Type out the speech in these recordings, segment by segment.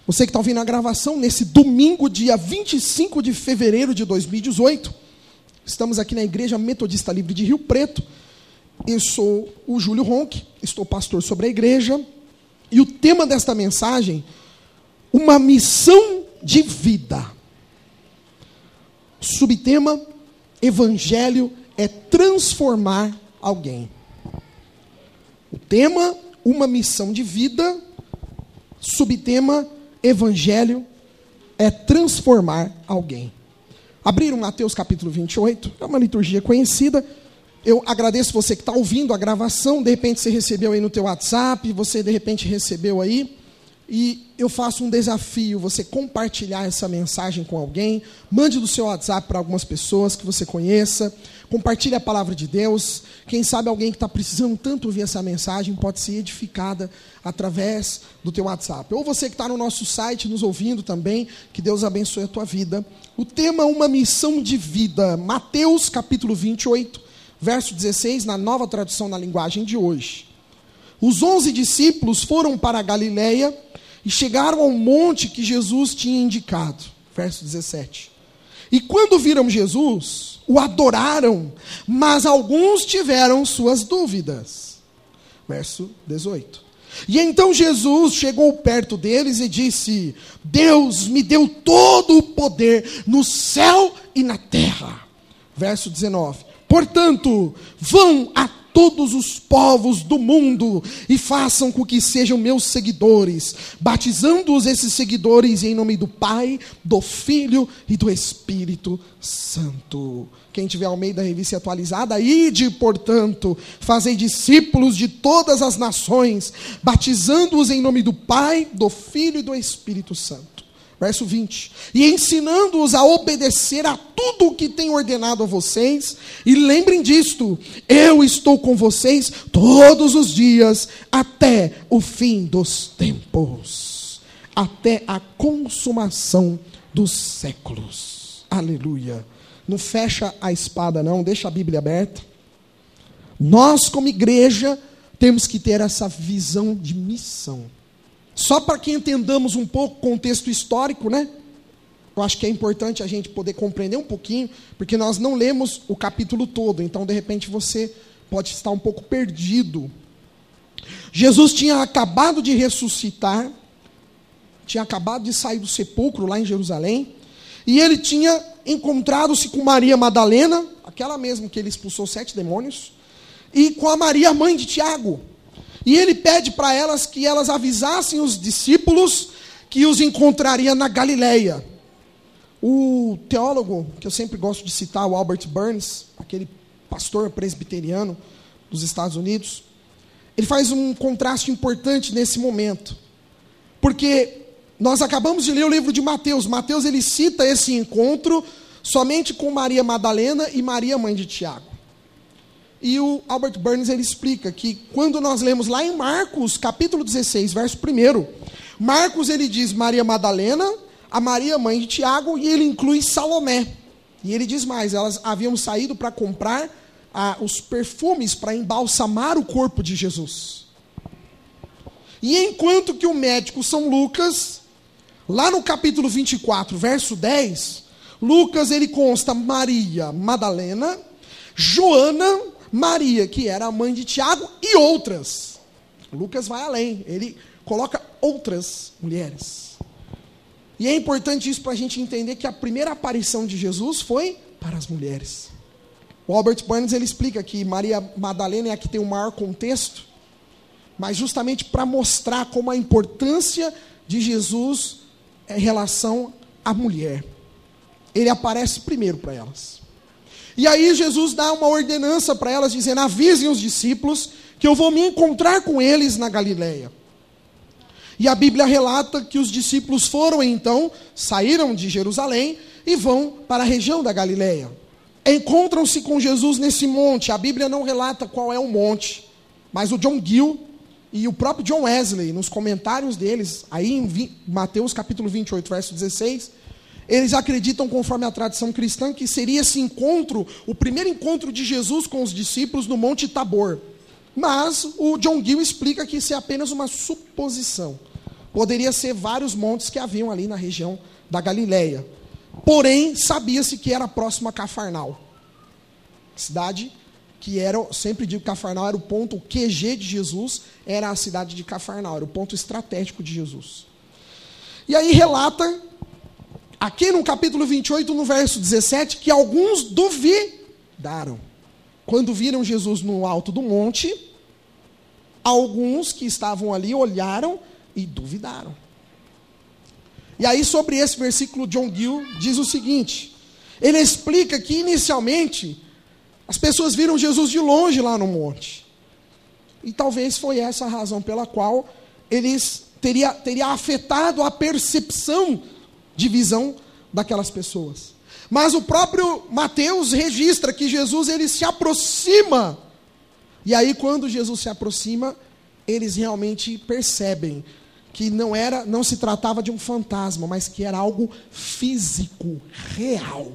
Você que está ouvindo a gravação nesse domingo, dia 25 de fevereiro de 2018, estamos aqui na Igreja Metodista Livre de Rio Preto. Eu sou o Júlio Ronck, estou pastor sobre a igreja, e o tema desta mensagem, uma missão de vida. Subtema, Evangelho é transformar alguém. O tema, uma missão de vida. Subtema, Evangelho é transformar alguém. Abriram Mateus capítulo 28, é uma liturgia conhecida. Eu agradeço você que está ouvindo a gravação, de repente você recebeu aí no teu WhatsApp, você de repente recebeu aí, e eu faço um desafio, você compartilhar essa mensagem com alguém, mande do seu WhatsApp para algumas pessoas que você conheça, compartilhe a palavra de Deus, quem sabe alguém que está precisando tanto ouvir essa mensagem pode ser edificada através do teu WhatsApp. Ou você que está no nosso site nos ouvindo também, que Deus abençoe a tua vida. O tema é uma missão de vida, Mateus capítulo 28, verso 16, na nova tradução na linguagem de hoje. Os 11 discípulos foram para a Galileia e chegaram ao monte que Jesus tinha indicado. Verso 17. E quando viram Jesus, o adoraram, mas alguns tiveram suas dúvidas. Verso 18. E então Jesus chegou perto deles e disse: Deus me deu todo o poder no céu e na terra. Verso 19. Portanto, vão a todos os povos do mundo e façam com que sejam meus seguidores, batizando-os esses seguidores em nome do Pai, do Filho e do Espírito Santo. Quem tiver Almeida Revista Atualizada, ide, portanto, fazei discípulos de todas as nações, batizando-os em nome do Pai, do Filho e do Espírito Santo. Verso 20. E ensinando-os a obedecer a tudo o que tenho ordenado a vocês. E lembrem disto, eu estou com vocês todos os dias, até o fim dos tempos. Até a consumação dos séculos. Aleluia. Não fecha a espada não, deixa a Bíblia aberta. Nós como igreja temos que ter essa visão de missão. Só para que entendamos um pouco o contexto histórico, né? Eu acho que é importante a gente poder compreender um pouquinho, porque nós não lemos o capítulo todo, então de repente você pode estar um pouco perdido. Jesus tinha acabado de ressuscitar, tinha acabado de sair do sepulcro lá em Jerusalém, e ele tinha encontrado-se com Maria Madalena, aquela mesma que ele expulsou 7 demônios, e com a Maria, mãe de Tiago. E ele pede para elas que elas avisassem os discípulos que os encontraria na Galileia. O teólogo, que eu sempre gosto de citar, o Albert Burns, aquele pastor presbiteriano dos Estados Unidos, ele faz um contraste importante nesse momento. Porque nós acabamos de ler o livro de Mateus. Mateus ele cita esse encontro somente com Maria Madalena e Maria, mãe de Tiago. E o Albert Burns ele explica que quando nós lemos lá em Marcos, capítulo 16, verso 1, Marcos ele diz Maria Madalena, a Maria mãe de Tiago, e ele inclui Salomé. E ele diz mais, elas haviam saído para comprar os perfumes para embalsamar o corpo de Jesus. E enquanto que o médico São Lucas, lá no capítulo 24, verso 10, Lucas ele consta Maria Madalena, Joana, Maria, que era a mãe de Tiago, e outras. Lucas vai além, ele coloca outras mulheres. E é importante isso para a gente entender que a primeira aparição de Jesus foi para as mulheres. O Albert Burns ele explica que Maria Madalena é a que tem o maior contexto, mas justamente para mostrar como a importância de Jesus em relação à mulher. Ele aparece primeiro para elas. E aí Jesus dá uma ordenança para elas, dizendo: avisem os discípulos que eu vou me encontrar com eles na Galileia. E a Bíblia relata que os discípulos foram então, saíram de Jerusalém e vão para a região da Galileia. Encontram-se com Jesus nesse monte. A Bíblia não relata qual é o monte, mas o John Gill e o próprio John Wesley, nos comentários deles, aí em Mateus capítulo 28, verso 16, eles acreditam, conforme a tradição cristã, que seria esse encontro, o primeiro encontro de Jesus com os discípulos no Monte Tabor. Mas o John Gill explica que isso é apenas uma suposição. Poderia ser vários montes que haviam ali na região da Galileia. Porém, sabia-se que era próximo a Cafarnaum. Cidade que era, sempre digo que Cafarnaum era o ponto, o QG de Jesus, era a cidade de Cafarnaum, era o ponto estratégico de Jesus. E aí relata, aqui no capítulo 28, no verso 17, que alguns duvidaram. Quando viram Jesus no alto do monte, alguns que estavam ali olharam e duvidaram. E aí sobre esse versículo, John Gill diz o seguinte, ele explica que inicialmente as pessoas viram Jesus de longe lá no monte. E talvez foi essa a razão pela qual eles teria afetado a percepção de visão daquelas pessoas. Mas o próprio Mateus registra que Jesus ele se aproxima. E aí quando Jesus se aproxima, eles realmente percebem que não se tratava de um fantasma, mas que era algo físico, real.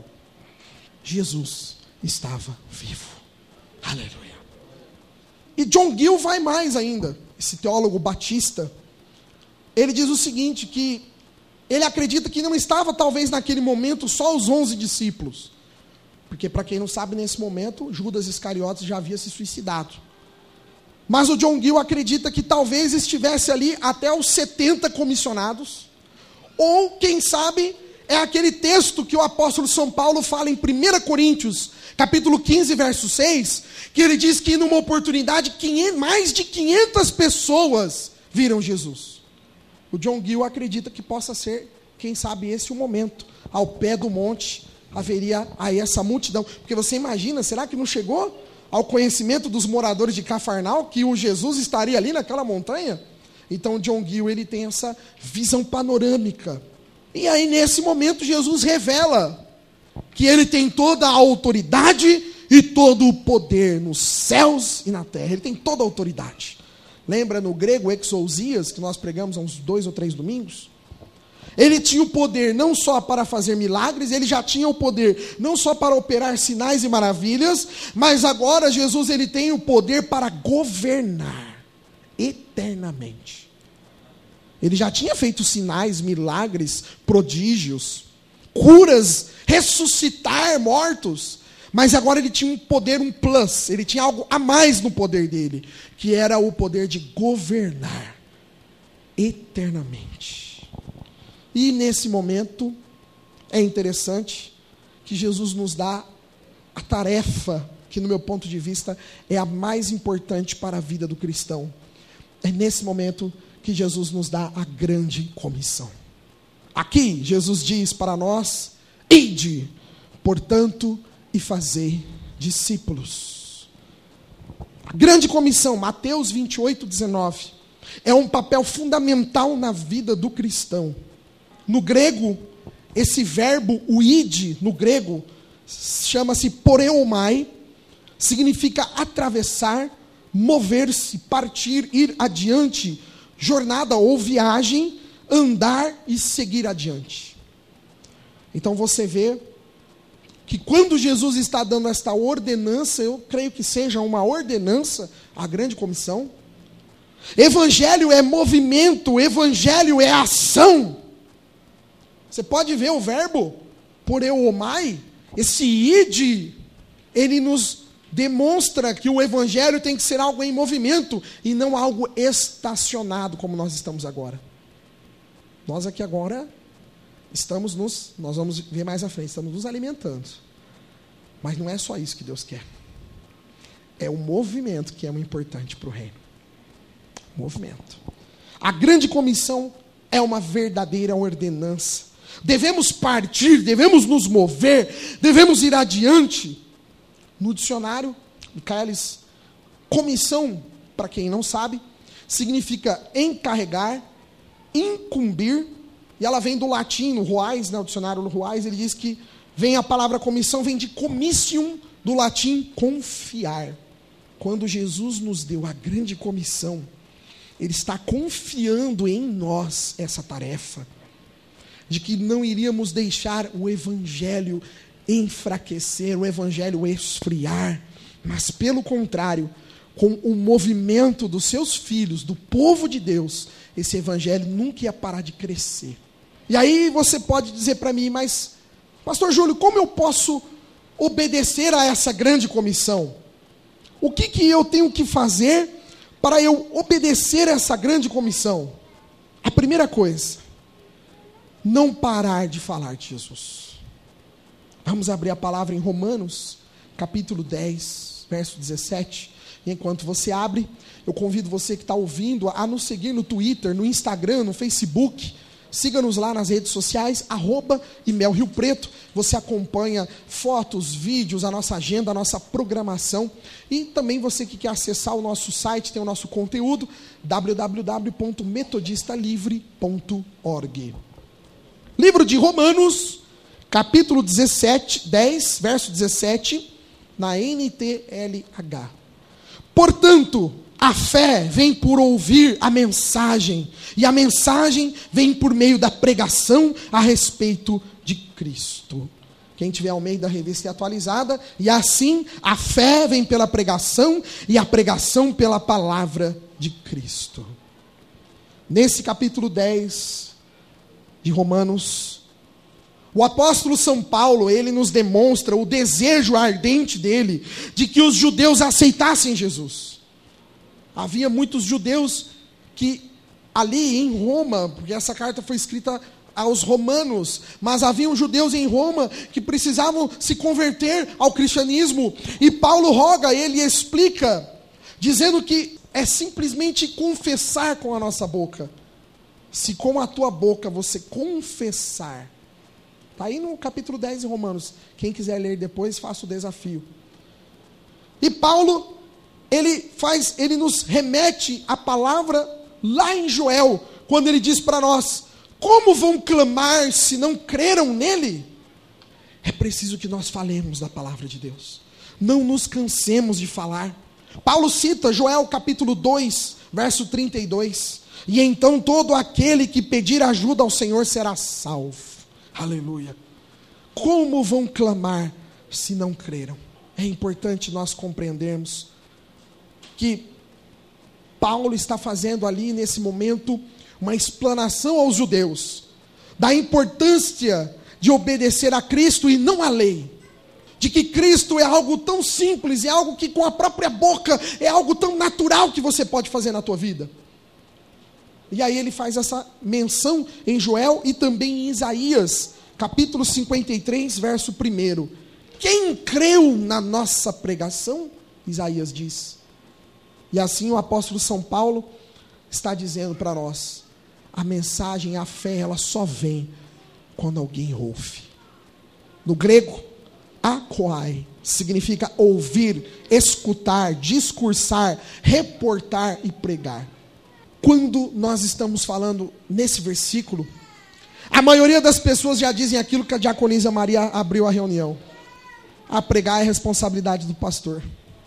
Jesus estava vivo. Aleluia. E John Gill vai mais ainda, esse teólogo batista. Ele diz o seguinte, que ele acredita que não estava talvez naquele momento só os 11 discípulos. Porque para quem não sabe, nesse momento, Judas Iscariotes já havia se suicidado. Mas o John Gill acredita que talvez estivesse ali até os 70 comissionados. Ou, quem sabe, é aquele texto que o apóstolo São Paulo fala em 1 Coríntios, capítulo 15, verso 6, que ele diz que numa oportunidade, mais de 500 pessoas viram Jesus. O John Gill acredita que possa ser, quem sabe, esse o momento. Ao pé do monte, haveria aí essa multidão. Porque você imagina, será que não chegou ao conhecimento dos moradores de Cafarnaum que o Jesus estaria ali naquela montanha? Então John Gill ele tem essa visão panorâmica. E aí nesse momento Jesus revela que ele tem toda a autoridade e todo o poder nos céus e na terra. Ele tem toda a autoridade. Lembra no grego exousias, que nós pregamos há uns 2 ou 3 domingos? Ele tinha o poder não só para fazer milagres, ele já tinha o poder não só para operar sinais e maravilhas, mas agora Jesus ele tem o poder para governar eternamente. Ele já tinha feito sinais, milagres, prodígios, curas, ressuscitar mortos, mas agora ele tinha um poder, um plus, ele tinha algo a mais no poder dele, que era o poder de governar eternamente. E nesse momento, é interessante que Jesus nos dá a tarefa, que no meu ponto de vista é a mais importante para a vida do cristão. É nesse momento que Jesus nos dá a grande comissão. Aqui, Jesus diz para nós, ide, portanto, e fazei discípulos. A grande comissão, Mateus 28, 19, é um papel fundamental na vida do cristão. No grego, esse verbo, o ide, no grego, chama-se poreomai, significa atravessar, mover-se, partir, ir adiante, jornada ou viagem, andar e seguir adiante. Então você vê que quando Jesus está dando esta ordenança, eu creio que seja uma ordenança, a grande comissão. Evangelho é movimento, evangelho é ação. Você pode ver o verbo poreomai, esse ide, ele nos demonstra que o evangelho tem que ser algo em movimento e não algo estacionado como nós estamos agora. Nós aqui agora nós vamos ver mais à frente, estamos nos alimentando. Mas não é só isso que Deus quer. É o movimento que é muito importante para o reino. Movimento. A grande comissão é uma verdadeira ordenança. Devemos partir, devemos nos mover, devemos ir adiante. No dicionário, Michaelis, comissão, para quem não sabe, significa encarregar, incumbir, e ela vem do latim, no Ruais, o dicionário do Ruais, ele diz que vem a palavra comissão, vem de commissium, do latim confiar. Quando Jesus nos deu a grande comissão, Ele está confiando em nós essa tarefa, de que não iríamos deixar o evangelho enfraquecer, o evangelho esfriar, mas pelo contrário, com o movimento dos seus filhos, do povo de Deus, esse evangelho nunca ia parar de crescer. E aí você pode dizer para mim, mas, pastor Júlio, como eu posso obedecer a essa grande comissão? O que eu tenho que fazer para eu obedecer a essa grande comissão? A primeira coisa, não parar de falar de Jesus. Vamos abrir a palavra em Romanos, capítulo 10, verso 17. E enquanto você abre, eu convido você que está ouvindo a nos seguir no Twitter, no Instagram, no Facebook. Siga-nos lá nas redes sociais, @ImelRioPreto. Você acompanha fotos, vídeos, a nossa agenda, a nossa programação. E também você que quer acessar o nosso site, tem o nosso conteúdo, www.metodistalivre.org. Livro de Romanos, capítulo 10, verso 17, na NTLH. Portanto, a fé vem por ouvir a mensagem, e a mensagem vem por meio da pregação a respeito de Cristo. Quem tiver Almeida Revista Atualizada, e assim a fé vem pela pregação, e a pregação pela palavra de Cristo. Nesse capítulo 10 de Romanos, o apóstolo São Paulo, ele nos demonstra o desejo ardente dele, de que os judeus aceitassem Jesus. Havia muitos judeus que ali em Roma, porque essa carta foi escrita aos romanos, mas haviam judeus em Roma que precisavam se converter ao cristianismo, e Paulo roga, ele explica, dizendo que é simplesmente confessar com a nossa boca. Se com a tua boca você confessar, está aí no capítulo 10 de Romanos, quem quiser ler depois, faça o desafio. E Paulo, ele nos remete a palavra lá em Joel, quando ele diz para nós, como vão clamar se não creram nele? É preciso que nós falemos da palavra de Deus, não nos cansemos de falar. Paulo cita Joel capítulo 2, verso 32, e então todo aquele que pedir ajuda ao Senhor será salvo. Aleluia. Como vão clamar se não creram? É importante nós compreendermos que Paulo está fazendo ali nesse momento uma explanação aos judeus da importância de obedecer a Cristo e não à lei, de que Cristo é algo tão simples, é algo que com a própria boca é algo tão natural que você pode fazer na tua vida. E aí ele faz essa menção em Joel e também em Isaías, capítulo 53, verso 1. Quem creu na nossa pregação? Isaías diz. E assim o apóstolo São Paulo está dizendo para nós, a mensagem, a fé, ela só vem quando alguém ouve. No grego, akoai, significa ouvir, escutar, discursar, reportar e pregar. Quando nós estamos falando nesse versículo, a maioria das pessoas já dizem aquilo que a diaconisa Maria abriu a reunião. A pregar é responsabilidade do pastor.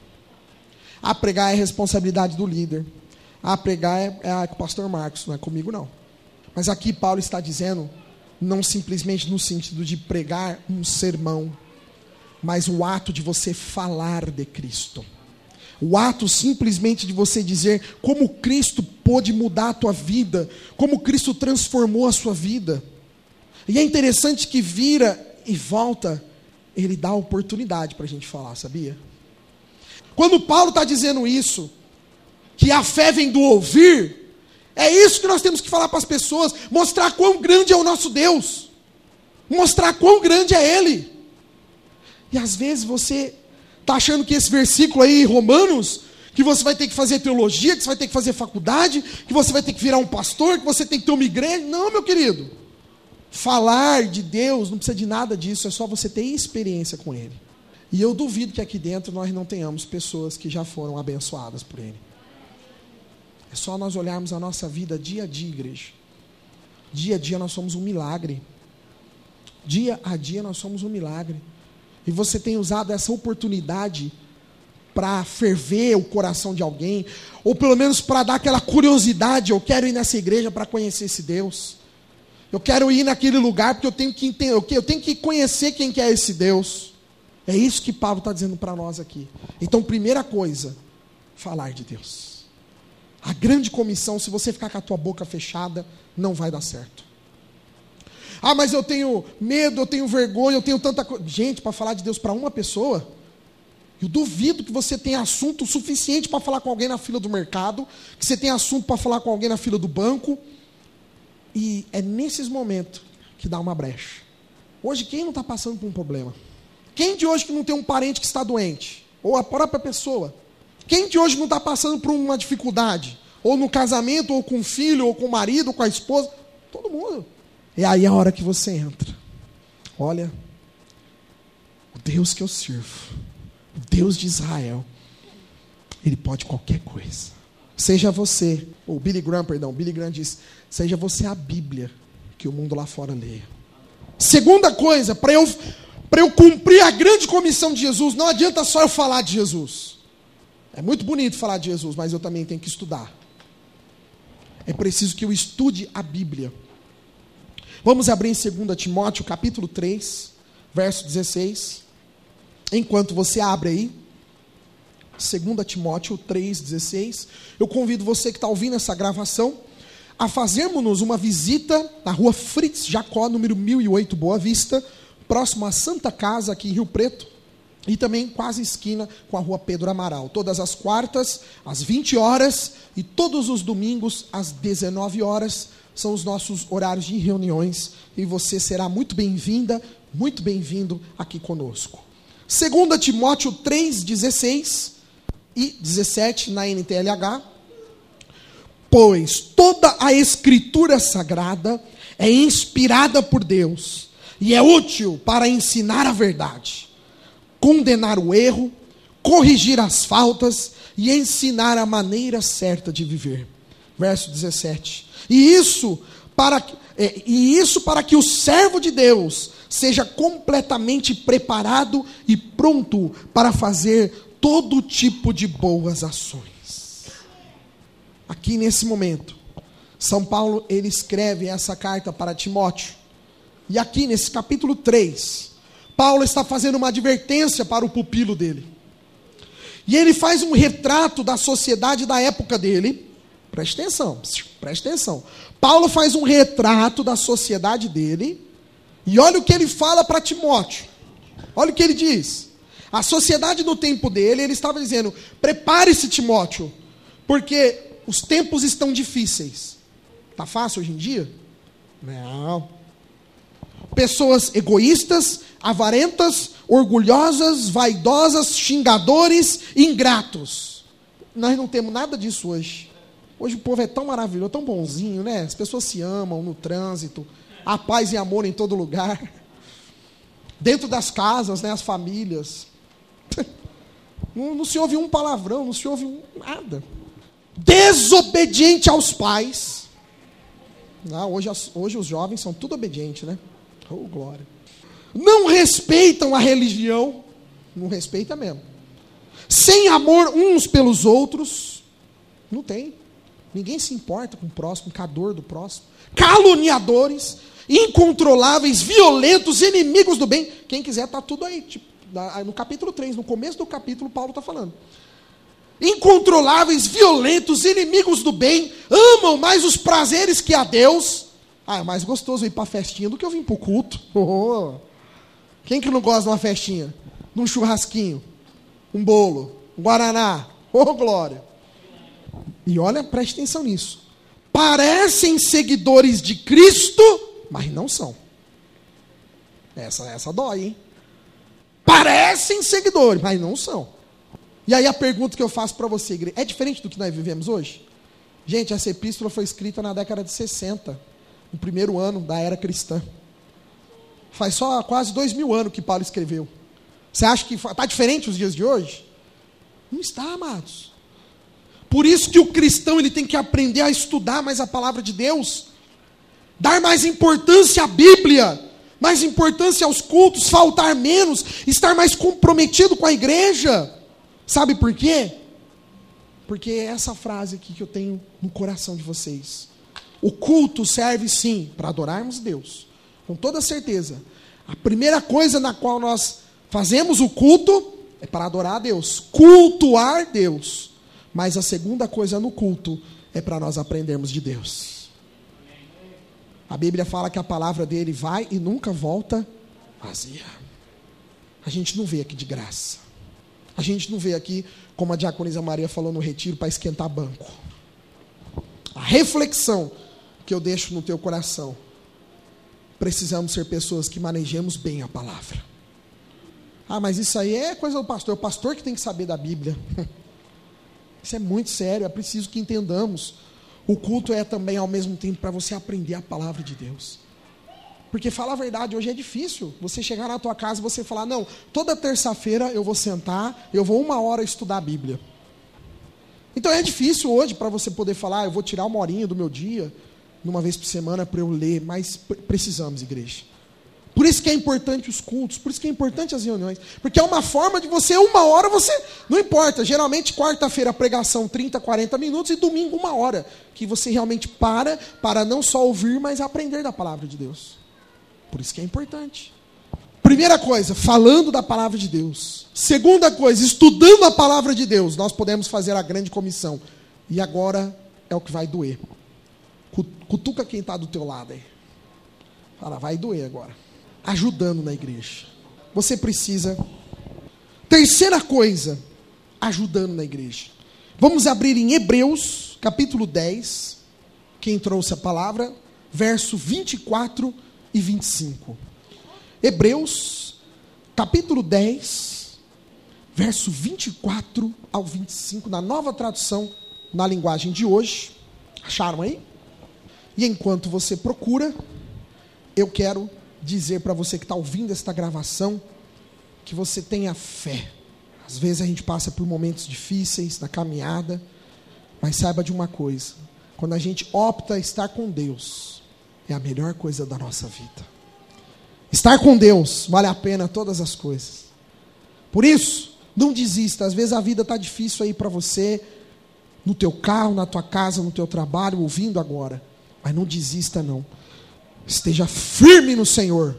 A pregar é responsabilidade do líder. A pregar é com o pastor Marcos, não é comigo não. Mas aqui Paulo está dizendo, não simplesmente no sentido de pregar um sermão, mas o ato de você falar de Cristo. O ato simplesmente de você dizer como Cristo pôde mudar a tua vida, como Cristo transformou a sua vida. E é interessante que vira e volta, ele dá oportunidade para a gente falar, sabia? Quando Paulo está dizendo isso, que a fé vem do ouvir, é isso que nós temos que falar para as pessoas, mostrar quão grande é o nosso Deus, mostrar quão grande é Ele. E às vezes você está achando que esse versículo aí, Romanos, que você vai ter que fazer teologia, que você vai ter que fazer faculdade, que você vai ter que virar um pastor, que você tem que ter uma igreja. Não, meu querido. Falar de Deus não precisa de nada disso, é só você ter experiência com Ele. E eu duvido que aqui dentro nós não tenhamos pessoas que já foram abençoadas por Ele. É só nós olharmos a nossa vida dia a dia, igreja. Dia a dia nós somos um milagre. Dia a dia nós somos um milagre. E você tem usado essa oportunidade para ferver o coração de alguém, ou pelo menos para dar aquela curiosidade, eu quero ir nessa igreja para conhecer esse Deus. Eu quero ir naquele lugar porque eu tenho que entender, eu tenho que conhecer quem que é esse Deus. É isso que Paulo está dizendo para nós aqui. Então, primeira coisa, falar de Deus. A grande comissão, se você ficar com a tua boca fechada, não vai dar certo. Ah, mas eu tenho medo, eu tenho vergonha, eu tenho tanta coisa. Gente, para falar de Deus para uma pessoa, eu duvido que você tenha assunto suficiente para falar com alguém na fila do mercado, que você tenha assunto para falar com alguém na fila do banco. E é nesses momentos que dá uma brecha. Hoje, quem não está passando por um problema? Quem de hoje que não tem um parente que está doente? Ou a própria pessoa? Quem de hoje não está passando por uma dificuldade? Ou no casamento, ou com o filho, ou com o marido, ou com a esposa? Todo mundo. E aí é a hora que você entra. Olha, o Deus que eu sirvo, o Deus de Israel, Ele pode qualquer coisa. Seja você, ou Billy Graham diz, seja você a Bíblia que o mundo lá fora leia. Segunda coisa, para eu cumprir a grande comissão de Jesus, não adianta só eu falar de Jesus. É muito bonito falar de Jesus, mas eu também tenho que estudar. É preciso que eu estude a Bíblia. Vamos abrir em 2 Timóteo, capítulo 3, verso 16. Enquanto você abre aí, 2 Timóteo 3, 16. Eu convido você que está ouvindo essa gravação a fazermos uma visita na rua Fritz Jacó, número 1008, Boa Vista, próximo à Santa Casa, aqui em Rio Preto, e também quase esquina com a rua Pedro Amaral. Todas as quartas, às 20 horas, e todos os domingos, às 19 horas, são os nossos horários de reuniões, e você será muito bem-vinda, muito bem-vindo aqui conosco. 2 Timóteo 3, 16 e 17 na NTLH. Pois toda a Escritura Sagrada é inspirada por Deus e é útil para ensinar a verdade, condenar o erro, corrigir as faltas e ensinar a maneira certa de viver. Verso 17. E isso para que o servo de Deus seja completamente preparado e pronto para fazer todo tipo de boas ações. Aqui nesse momento, São Paulo, ele escreve essa carta para Timóteo. E aqui nesse capítulo 3, Paulo está fazendo uma advertência para o pupilo dele. E ele faz um retrato da sociedade da época dele. Preste atenção. Paulo faz um retrato da sociedade dele. E olha o que ele fala para Timóteo. Olha o que ele diz. A sociedade do tempo dele, ele estava dizendo: prepare-se, Timóteo, porque os tempos estão difíceis. Está fácil hoje em dia? Não. Pessoas egoístas, avarentas, orgulhosas, vaidosas, xingadores, ingratos. Nós não temos nada disso hoje. Hoje o povo é tão maravilhoso, tão bonzinho, né? As pessoas se amam no trânsito, há paz e amor em todo lugar. Dentro das casas, né? As famílias. Não se ouve um palavrão, não se ouve nada. Desobediente aos pais. Hoje os jovens são tudo obedientes, né? Oh, glória. Não respeitam a religião. Não respeita mesmo. Sem amor uns pelos outros. Não tem. Ninguém se importa com o próximo, com a dor do próximo. Caluniadores, incontroláveis, violentos, inimigos do bem. Quem quiser está tudo aí. Tipo, no capítulo 3, no começo do capítulo, Paulo está falando. Incontroláveis, violentos, inimigos do bem, amam mais os prazeres que a Deus. É mais gostoso ir para a festinha do que eu vim para o culto. Oh. Quem que não gosta de uma festinha? De um churrasquinho, um bolo, um guaraná. Oh, glória. E olha, preste atenção nisso. Parecem seguidores de Cristo, mas não são. Essa dói, hein? Parecem seguidores, mas não são. E aí a pergunta que eu faço para você, igreja, é diferente do que nós vivemos hoje? Gente, essa epístola foi escrita na década de 60, no primeiro ano da era cristã. Faz só quase 2000 anos que Paulo escreveu. Você acha que está diferente os dias de hoje? Não está, amados. Por isso que o cristão ele tem que aprender a estudar mais a palavra de Deus, dar mais importância à Bíblia, mais importância aos cultos, faltar menos, estar mais comprometido com a igreja. Sabe por quê? Porque é essa frase aqui que eu tenho no coração de vocês. O culto serve sim para adorarmos Deus, com toda certeza. A primeira coisa na qual nós fazemos o culto é para adorar a Deus, cultuar Deus. Mas a segunda coisa no culto é para nós aprendermos de Deus. A Bíblia fala que a palavra dele vai e nunca volta vazia. A gente não veio aqui de graça. A gente não veio aqui, como a diaconisa Maria falou no retiro, para esquentar banco. A reflexão que eu deixo no teu coração: precisamos ser pessoas que manejemos bem a palavra. Ah, mas isso aí é coisa do pastor. É o pastor que tem que saber da Bíblia. Isso é muito sério, é preciso que entendamos. O culto é também, ao mesmo tempo, para você aprender a palavra de Deus. Porque, falar a verdade, hoje é difícil você chegar na tua casa e você falar: não, toda terça-feira eu vou sentar, eu vou 1 hora estudar a Bíblia. Então é difícil hoje para você poder falar: eu vou tirar 1 horinha do meu dia, uma vez por semana, para eu ler. Mas precisamos, igreja. Por isso que é importante os cultos, por isso que é importante as reuniões. Porque é uma forma de você, 1 hora, você... Não importa, geralmente quarta-feira a pregação 30, 40 minutos e domingo 1 hora. Que você realmente para não só ouvir, mas aprender da palavra de Deus. Por isso que é importante. Primeira coisa, falando da palavra de Deus. Segunda coisa, estudando a palavra de Deus. Nós podemos fazer a grande comissão. E agora é o que vai doer. Cutuca quem está do teu lado aí. Fala, vai doer agora. Ajudando na igreja. Você precisa. Terceira coisa, ajudando na igreja. Vamos abrir em Hebreus, capítulo 10. Quem trouxe a palavra, verso 24 e 25. Hebreus, capítulo 10, verso 24 ao 25, na nova tradução, na linguagem de hoje. Acharam aí? E enquanto você procura, eu quero dizer para você que está ouvindo esta gravação, que você tenha fé. Às vezes a gente passa por momentos difíceis na caminhada, mas saiba de uma coisa: quando a gente opta estar com Deus, é a melhor coisa da nossa vida. Estar com Deus vale a pena todas as coisas. Por isso, não desista. Às vezes a vida está difícil aí para você, no teu carro, na tua casa, no teu trabalho, ouvindo agora. Mas não desista não. Esteja firme no Senhor.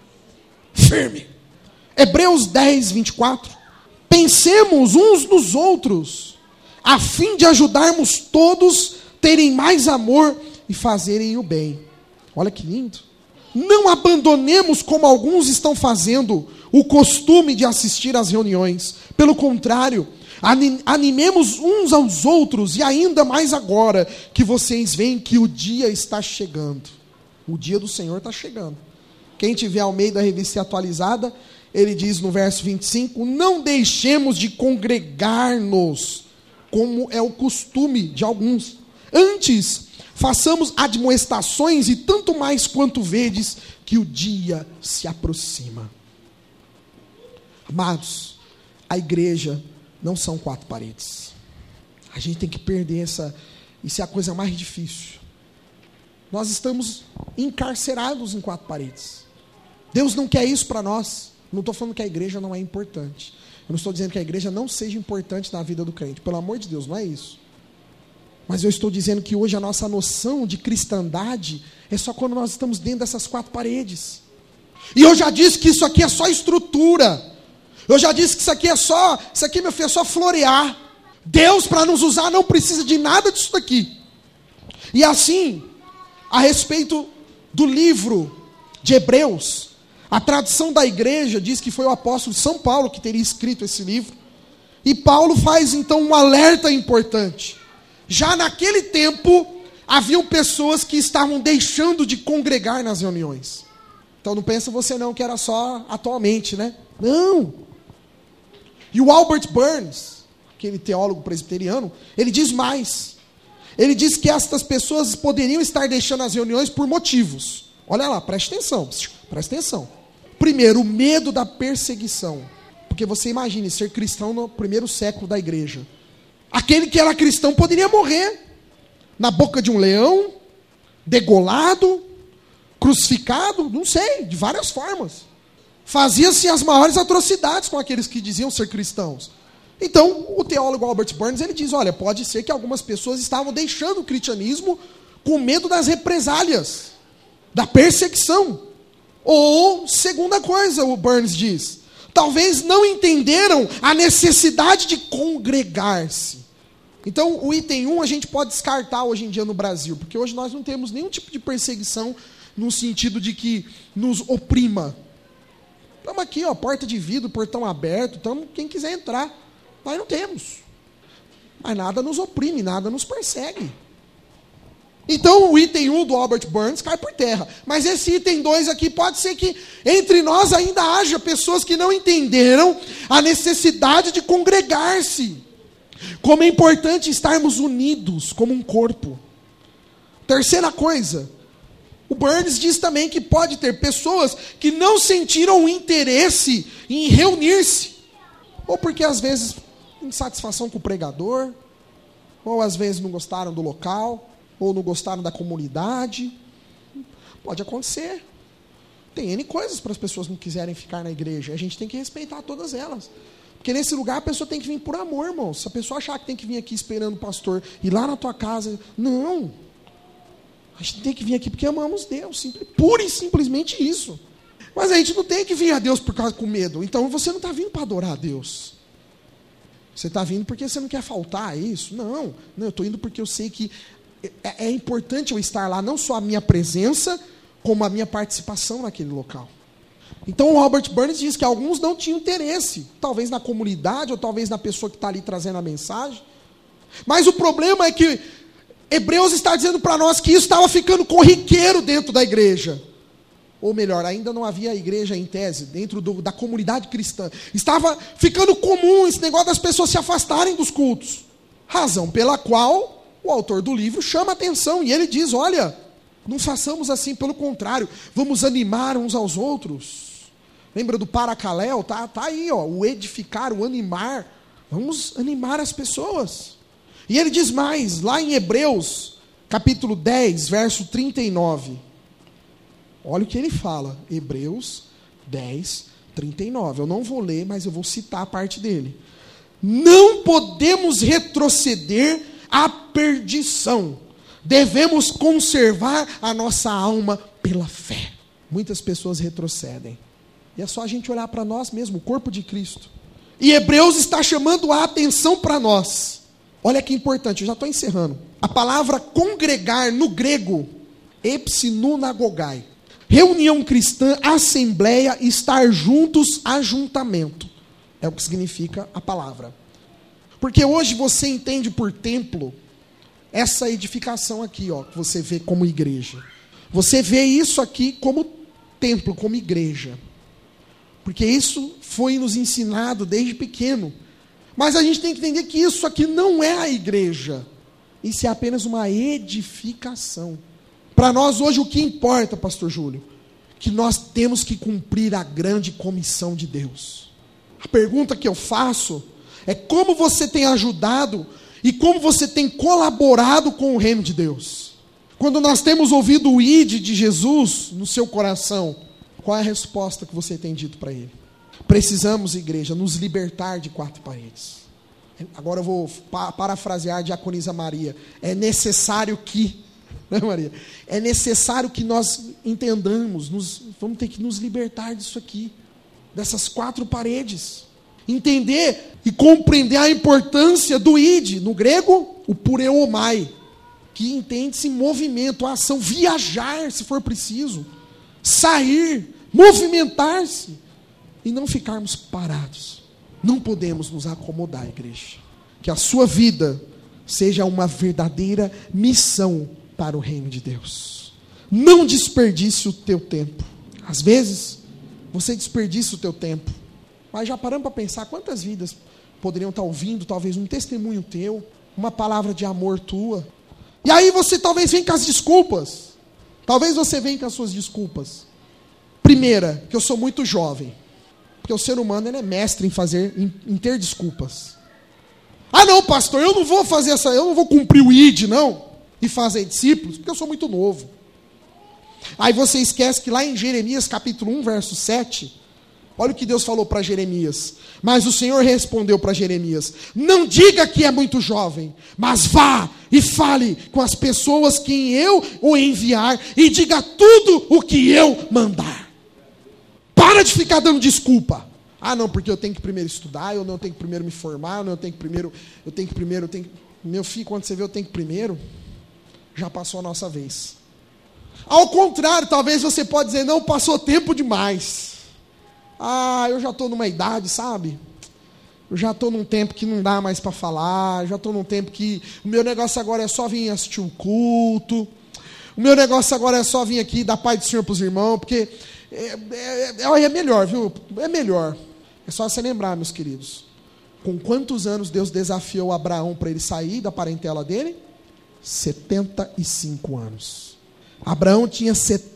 Firme. Hebreus 10, 24. Pensemos uns nos outros, a fim de ajudarmos todos terem mais amor e fazerem o bem. Olha que lindo. Não abandonemos, como alguns estão fazendo, o costume de assistir às reuniões. Pelo contrário, animemos uns aos outros, e ainda mais agora que vocês veem que o dia está chegando. O dia do Senhor está chegando. Quem tiver ao meio da revista atualizada, ele diz no verso 25: não deixemos de congregar-nos, como é o costume de alguns. Antes, façamos admoestações, e tanto mais quanto vedes que o dia se aproxima. Amados, a igreja não são 4 paredes. A gente tem que perder isso é a coisa mais difícil. Nós estamos encarcerados em 4 paredes. Deus não quer isso para nós. Não estou falando que a igreja não é importante. Eu não estou dizendo que a igreja não seja importante na vida do crente. Pelo amor de Deus, não é isso. Mas eu estou dizendo que hoje a nossa noção de cristandade é só quando nós estamos dentro dessas 4 paredes. E eu já disse que isso aqui é só estrutura. Eu já disse que isso aqui, meu filho, é só florear. Deus, para nos usar, não precisa de nada disso daqui. E assim, a respeito do livro de Hebreus, a tradição da igreja diz que foi o apóstolo São Paulo que teria escrito esse livro. E Paulo faz então um alerta importante. Já naquele tempo, haviam pessoas que estavam deixando de congregar nas reuniões. Então não pensa você não que era só atualmente, né? Não. E o Albert Burns, aquele teólogo presbiteriano, ele diz mais. Ele diz que estas pessoas poderiam estar deixando as reuniões por motivos. Olha lá, preste atenção. Preste atenção. Primeiro, o medo da perseguição. Porque você imagine ser cristão no primeiro século da igreja. Aquele que era cristão poderia morrer na boca de um leão, degolado, crucificado, não sei, de várias formas. Fazia-se as maiores atrocidades com aqueles que diziam ser cristãos. Então, o teólogo Albert Burns, ele diz, olha, pode ser que algumas pessoas estavam deixando o cristianismo com medo das represálias, da perseguição. Ou, segunda coisa, o Burns diz, talvez não entenderam a necessidade de congregar-se. Então, o item 1 a gente pode descartar hoje em dia no Brasil, porque hoje nós não temos nenhum tipo de perseguição no sentido de que nos oprima. Estamos aqui, ó, porta de vidro, portão aberto, então quem quiser entrar, nós não temos. Mas nada nos oprime, nada nos persegue. Então o item 1 do Albert Burns cai por terra. Mas esse item 2 aqui pode ser que entre nós ainda haja pessoas que não entenderam a necessidade de congregar-se. Como é importante estarmos unidos como um corpo. Terceira coisa, o Burns diz também que pode ter pessoas que não sentiram interesse em reunir-se. Ou porque às vezes insatisfação com o pregador, ou às vezes não gostaram do local, ou não gostaram da comunidade. Pode acontecer. Tem N coisas para as pessoas que não quiserem ficar na igreja. A gente tem que respeitar todas elas. Porque nesse lugar a pessoa tem que vir por amor, irmão. Se a pessoa achar que tem que vir aqui esperando o pastor ir lá na tua casa, não. A gente tem que vir aqui porque amamos Deus. Pura e simplesmente isso. Mas a gente não tem que vir a Deus por causa com medo. Então você não está vindo para adorar a Deus. Você está vindo porque você não quer faltar a isso? Não, eu estou indo porque eu sei que é importante eu estar lá, não só a minha presença, como a minha participação naquele local. Então o Albert Burns diz que alguns não tinham interesse, talvez na comunidade, ou talvez na pessoa que está ali trazendo a mensagem. Mas o problema é que Hebreus está dizendo para nós que isso estava ficando corriqueiro dentro da igreja. Ou melhor, ainda não havia igreja em tese, dentro da comunidade cristã. Estava ficando comum esse negócio das pessoas se afastarem dos cultos. Razão pela qual o autor do livro chama a atenção. E ele diz, olha, não façamos assim, pelo contrário, vamos animar uns aos outros. Lembra do paracaléu? Tá aí, ó, o edificar, o animar. Vamos animar as pessoas. E ele diz mais, lá em Hebreus, capítulo 10, verso 39. Olha o que ele fala, Hebreus 10, 39. Eu não vou ler, mas eu vou citar a parte dele. Não podemos retroceder à perdição. Devemos conservar a nossa alma pela fé. Muitas pessoas retrocedem. E é só a gente olhar para nós mesmos, o corpo de Cristo. E Hebreus está chamando a atenção para nós. Olha que importante, eu já estou encerrando. A palavra congregar no grego, epsinunagogai. Reunião cristã, assembleia, estar juntos, ajuntamento. É o que significa a palavra. Porque hoje você entende por templo essa edificação aqui, ó, que você vê como igreja. Você vê isso aqui como templo, como igreja. Porque isso foi nos ensinado desde pequeno. Mas a gente tem que entender que isso aqui não é a igreja. Isso é apenas uma edificação. Para nós hoje o que importa, pastor Júlio? Que nós temos que cumprir a grande comissão de Deus. A pergunta que eu faço é como você tem ajudado e como você tem colaborado com o reino de Deus. Quando nós temos ouvido o ide de Jesus no seu coração, qual é a resposta que você tem dito para ele? Precisamos, igreja, nos libertar de quatro paredes. Agora eu vou parafrasear a diaconisa Maria. É necessário que... Né, Maria? É necessário que nós entendamos, vamos ter que nos libertar disso aqui, dessas quatro paredes. Entender e compreender a importância do ide, no grego, o pureomai, que entende-se movimento, ação, viajar se for preciso, sair, movimentar-se, e não ficarmos parados. Não podemos nos acomodar, igreja. Que a sua vida seja uma verdadeira missão para o reino de Deus. Não desperdice o teu tempo. Às vezes, você desperdiça o teu tempo. Mas já paramos para pensar quantas vidas poderiam estar ouvindo, talvez um testemunho teu, uma palavra de amor tua. E aí você talvez venha com as desculpas. Talvez você venha com as suas desculpas. Primeira, que eu sou muito jovem. Porque o ser humano ele é mestre em ter desculpas. Ah não, pastor, eu não vou fazer eu não vou cumprir o ide, não. E fazer discípulos, porque eu sou muito novo. Aí você esquece que lá em Jeremias capítulo 1, verso 7, olha o que Deus falou para Jeremias. Mas o Senhor respondeu para Jeremias: não diga que é muito jovem, mas vá e fale com as pessoas que eu o enviar, e diga tudo o que eu mandar. Para de ficar dando desculpa. Ah não, porque eu tenho que primeiro estudar, eu não tenho que primeiro me formar, eu tenho que primeiro... Meu filho, quando você vê o tempo primeiro, já passou a nossa vez. Ao contrário, talvez você pode dizer, não, passou tempo demais. Eu já estou numa idade, sabe? Eu já estou num tempo que não dá mais para falar, já estou num tempo que o meu negócio agora é só vir assistir um culto, o meu negócio agora é só vir aqui dar paz do Senhor para os irmãos, porque é melhor, viu? É melhor. É só você lembrar, meus queridos, com quantos anos Deus desafiou Abraão para ele sair da parentela dele? 75 anos. Abraão tinha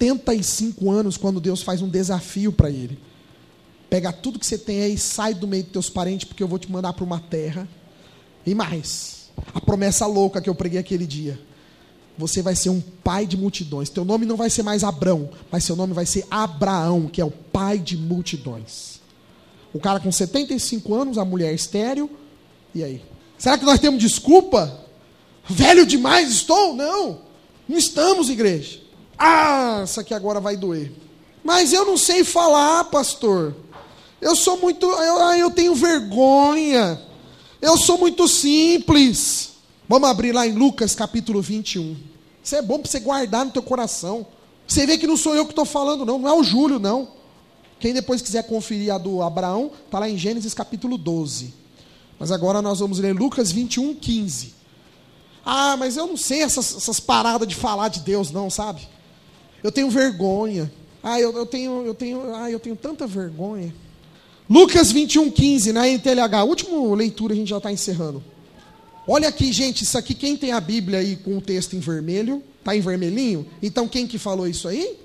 75 anos quando Deus faz um desafio para ele. Pega tudo que você tem aí e sai do meio dos teus parentes, porque eu vou te mandar para uma terra. E mais, a promessa louca que eu preguei aquele dia. Você vai ser um pai de multidões. Teu nome não vai ser mais Abrão, mas seu nome vai ser Abraão, que é o pai de multidões. O cara com 75 anos, a mulher estéril. E aí? Será que nós temos desculpa? Velho demais estou? Não estamos, igreja. Isso aqui agora vai doer. Mas eu não sei falar, pastor. Eu sou muito, eu tenho vergonha. Eu sou muito simples. Vamos abrir lá em Lucas capítulo 21. Isso é bom para você guardar no teu coração. Você vê que não sou eu que estou falando, não é o Júlio, não. Quem depois quiser conferir a do Abraão, está lá em Gênesis capítulo 12. Mas agora nós vamos ler Lucas 21, 15. Mas eu não sei essas paradas de falar de Deus, não, sabe? Eu tenho vergonha. Eu tenho tanta vergonha. Lucas 21, 15, na NTLH. Última leitura, a gente já está encerrando. Olha aqui, gente, isso aqui, quem tem a Bíblia aí com o texto em vermelho, está em vermelhinho? Então quem que falou isso aí?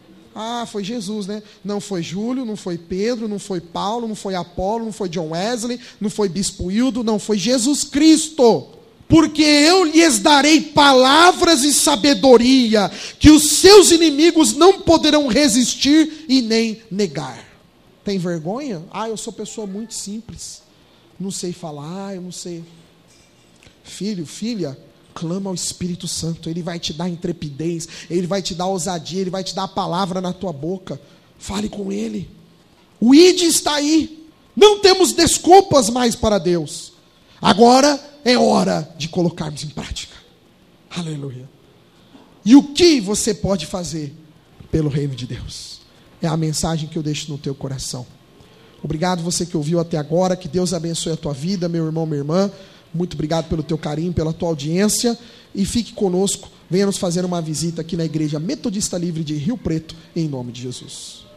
Foi Jesus, né? Não foi Júlio, não foi Pedro, não foi Paulo, não foi Apolo, não foi John Wesley, não foi Bispo Hildo, não foi Jesus Cristo. Porque eu lhes darei palavras e sabedoria, que os seus inimigos não poderão resistir e nem negar. Tem vergonha? Eu sou pessoa muito simples. Não sei falar, eu não sei. Filho, filha, clama ao Espírito Santo. Ele vai te dar intrepidez, ele vai te dar ousadia, ele vai te dar a palavra na tua boca. Fale com ele. O ID está aí. Não temos desculpas mais para Deus. Agora é hora de colocarmos em prática. Aleluia. E o que você pode fazer pelo reino de Deus? É a mensagem que eu deixo no teu coração. Obrigado você que ouviu até agora. Que Deus abençoe a tua vida, meu irmão, minha irmã. Muito obrigado pelo teu carinho, pela tua audiência. E fique conosco. Venha nos fazer uma visita aqui na Igreja Metodista Livre de Rio Preto, em nome de Jesus.